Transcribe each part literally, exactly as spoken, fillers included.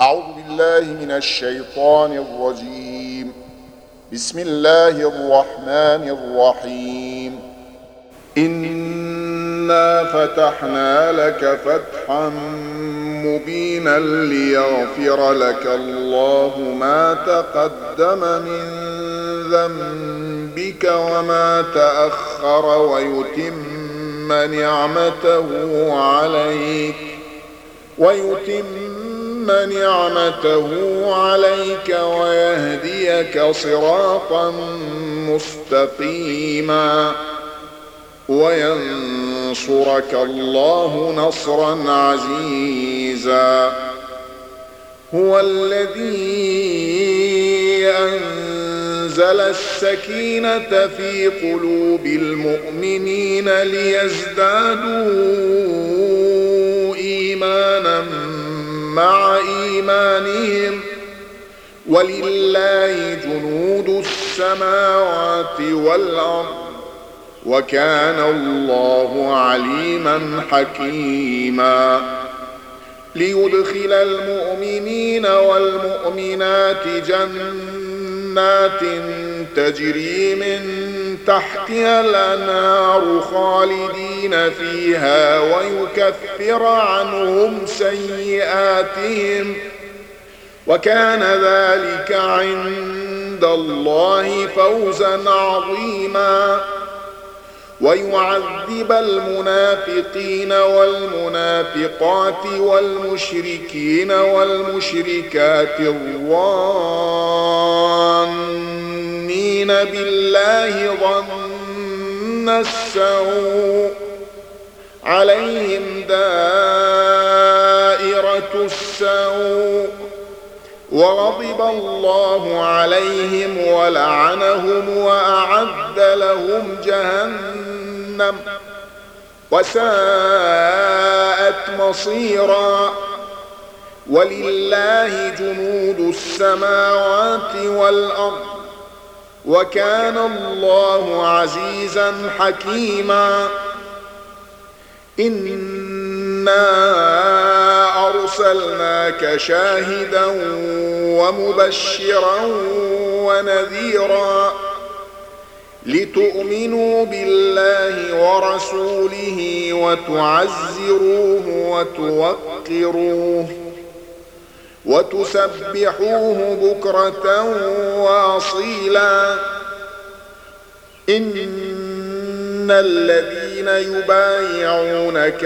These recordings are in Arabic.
أعوذ بالله من الشيطان الرجيم. بسم الله الرحمن الرحيم. إنا فتحنا لك فتحا مبينا ليغفر لك الله ما تقدم من ذنبك وما تأخر ويتم نعمته عليك ويتم نعمته عليك ويهديك صراطا مستقيما وينصرك الله نصرا عزيزا. هو الذي أنزل السكينة في قلوب المؤمنين ليزدادوا إيمانا مع إيمانهم ولله جنود السماوات والأرض وكان الله عليما حكيما. ليدخل المؤمنين والمؤمنات جنات تجري من تحتها الأنهار خالدين فيها ويكفر عنهم سيئاتهم وكان ذلك عند الله فوزا عظيما. ويعذب المنافقين والمنافقات والمشركين والمشركات الظانين بالله ظن السوء عليهم دائرة السوء وغضب الله عليهم ولعنهم وأعد لهم جهنم وساءت مصيرا. ولله جنود السماوات والأرض وكان الله عزيزا حكيما. إنا أرسلناك شاهدا ومبشرا ونذيرا لتؤمنوا بالله ورسوله وتعزروه وتوقروه وتسبحوه بكرة وأصيلا. إن الذين يبايعونك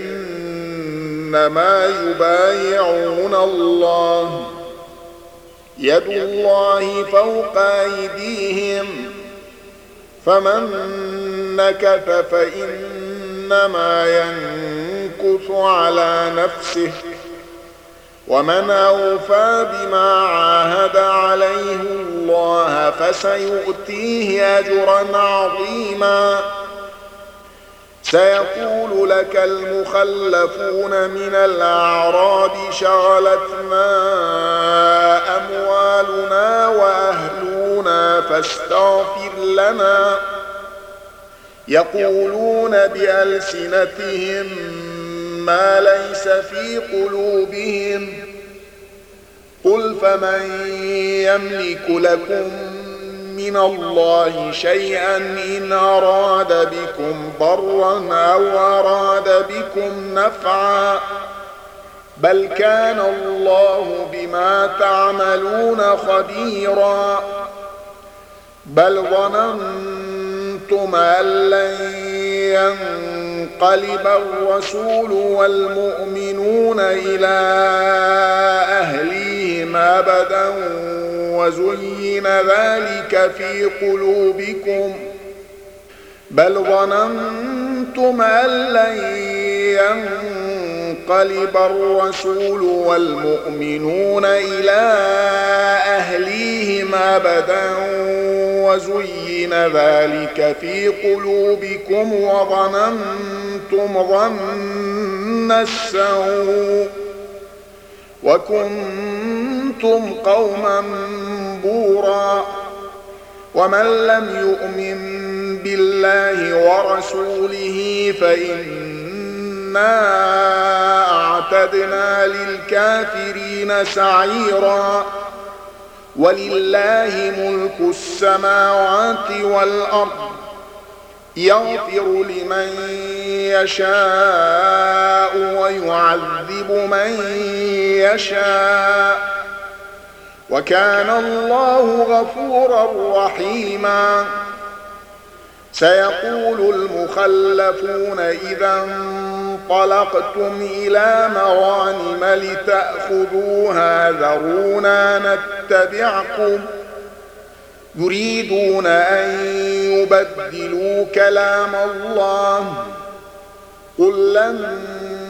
إنما يبايعون الله يد الله فوق أيديهم فمن نكث فإنما ينكث على نفسه ومن أوفى بما عاهد عليه الله فسيؤتيه أجرا عظيما. سيقول لك المخلفون من الأعراب شغلتنا أموالنا وأهلنا فاستغفر لنا يقولون بألسنتهم ما ليس في قلوبهم قل فمن يملك لكم من الله شيئا إن أراد بكم ضرا أو أراد بكم نفعا بل كان الله بما تعملون خبيرا. بل ظننتم أن لن ينقلب الرسول والمؤمنون إلى أهليهم أبدا وزين ذلك في قلوبكم بل ظننتم أن لن ينقلب الرسول والمؤمنون إلى أهليهم أبدا وزين ذلك في قلوبكم وظننتم ظن السوء وكنتم قوما بورا. ومن لم يؤمن بالله ورسوله فإن إنا أعتدنا للكافرين سعيرا ولله ملك السماوات والأرض يغفر لمن يشاء ويعذب من يشاء وكان الله غفورا رحيما. سيقول المخلفون إذا انطلقتم إلى مغانم لتأخذوها ذرونا نتبعكم يريدون أن يبدلوا كلام الله قل لن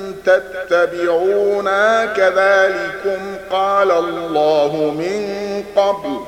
تتبعونا كذلكم قال الله من قبل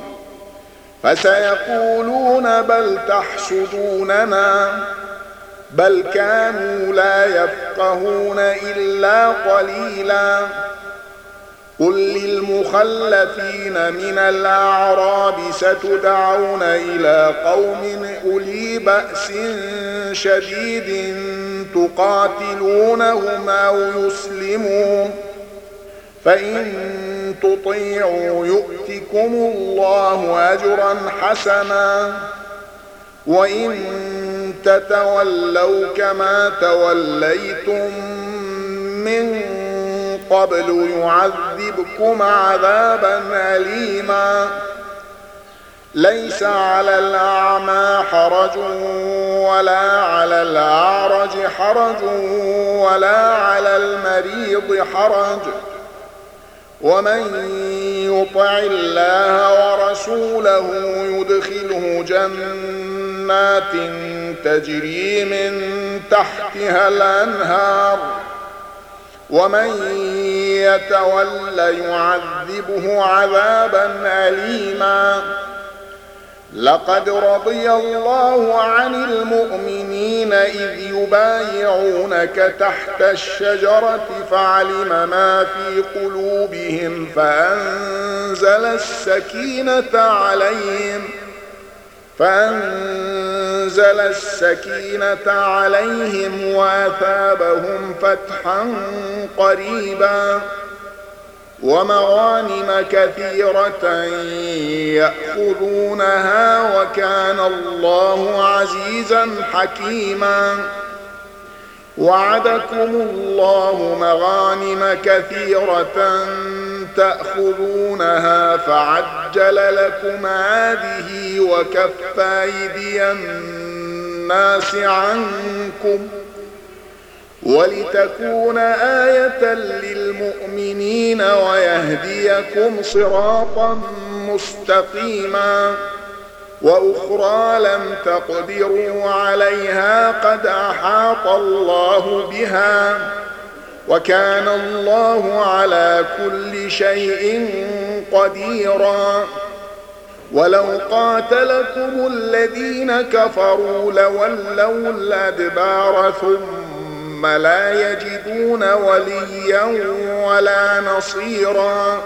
فسيقولون بل تحسدوننا بل كانوا لا يفقهون إلا قليلا. قل للمخلفين من الأعراب ستدعون إلى قوم أولي بأس شديد تقاتلونهم أو يسلمون فإن تطيعوا يؤتكم الله أجرا حسنا وإن تتولوا كما توليتم من قبل يعذبكم عذابا أليما. ليس على الأعمى حرج ولا على الأعرج حرج ولا على المريض حرج ومن يطع الله ورسوله يدخله جنات تجري من تحتها الأنهار ومن يتول يعذبه عذابا أليما. لقد رضي الله عن المؤمنين إذ يبايعونك تحت الشجرة فعلم ما في قلوبهم فأنزل السكينة عليهم فأنزل السكينة عليهم وأثابهم فتحا قريبا ومغانم كثيرة يأخذونها وكان الله عزيزا حكيما. وعدكم الله مغانم كثيرة تأخذونها فعجل لكم هذه وكف أيدي الناس عنكم ولتكون آية للمؤمنين ويهديكم صراطا مستقيما. وأخرى لم تقدروا عليها قد أحاط الله بها وكان الله على كل شيء قديرا. ولو قاتلكم الذين كفروا لولوا الأدبار ثم لا يجدون وليا ولا نصيرا.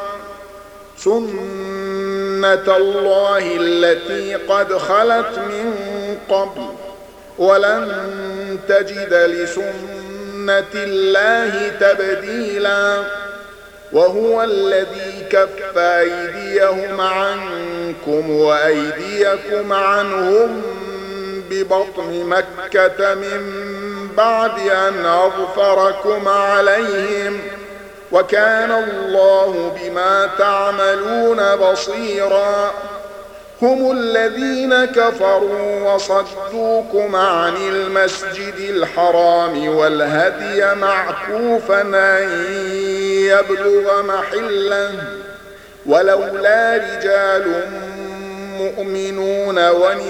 سنة الله التي قد خلت من قبل ولن تجد لسنة الله تبديلا. وهو الذي كف أيديهم عنكم وأيديكم عنهم ببطن مكة من بعد أن أظفركم عليهم وكان الله بما تعملون بصيرا. هم الذين كفروا وصدوكم عن المسجد الحرام والهدي معكوفا أن يبلغ محله ولولا رجال مؤمنون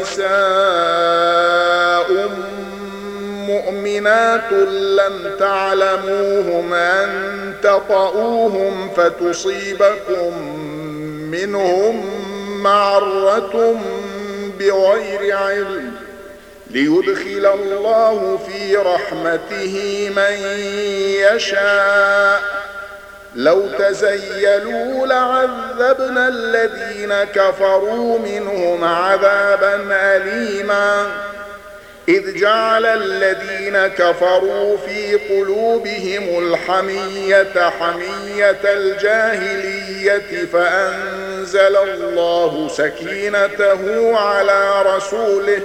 ونساء مؤمنات لم تعلموهم أن تطؤوهم فتصيبكم منهم معرة بغير علم ليدخل الله في رحمته من يشاء. لو تزيلوا لعذبنا الذين كفروا منهم عذابا أليما. إذ جعل الذين كفروا في قلوبهم الحمية حمية الجاهلية فأنزل الله سكينته على رسوله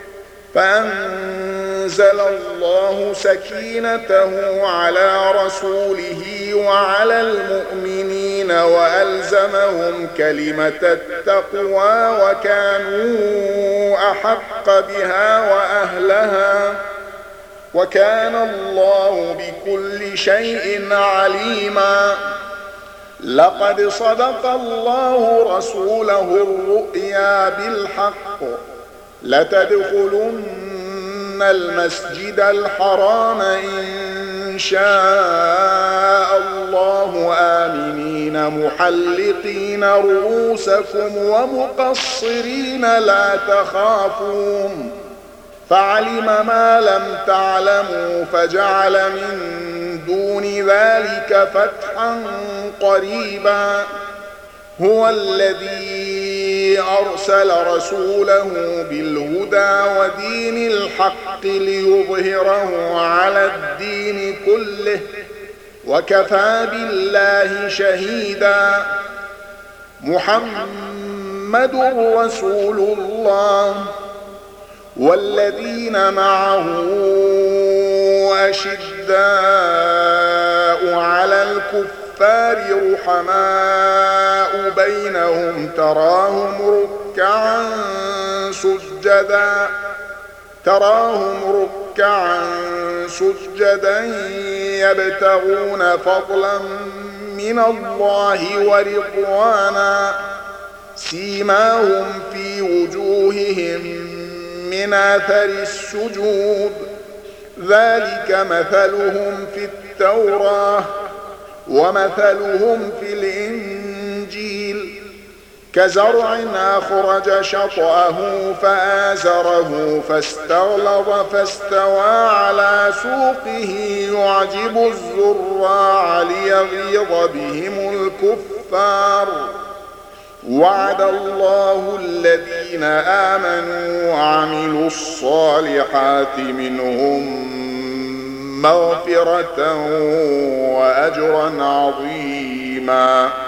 فأنزل الله سكينته على رسوله وعلى المؤمنين وألزمهم كلمة التقوى وكانوا أحق بها وأهلها وكان الله بكل شيء عليما. لقد صدق الله رسوله الرؤيا بالحق لتدخلن المسجد الحرام إن شاء الله آمنين محلقين رؤوسكم ومقصرين لا تخافون فعلم ما لم تعلموا فجعل من دون ذلك فتحا قريبا. هو الذي أرسل رسوله بالهدى ودين الحق ليظهره على الدين كله وكفى بالله شهيدا. محمد رسول الله والذين معه أشداء على الكفار رحماء بينهم تراهم ركعا سجدا تراهم ركعا سجدا يبتغون فضلا من الله ورضوانا سيماهم في وجوههم من أثر السجود ذلك مثلهم في التوراة ومثلهم في الإنجيل كزرع أخرج شطأه فآزره فاستغلظ فاستوى على سوقه يعجب الزراع ليغيظ بهم الكفار. وعد الله الذين آمنوا وعملوا الصالحات منهم مغفرة وأجرا عظيما.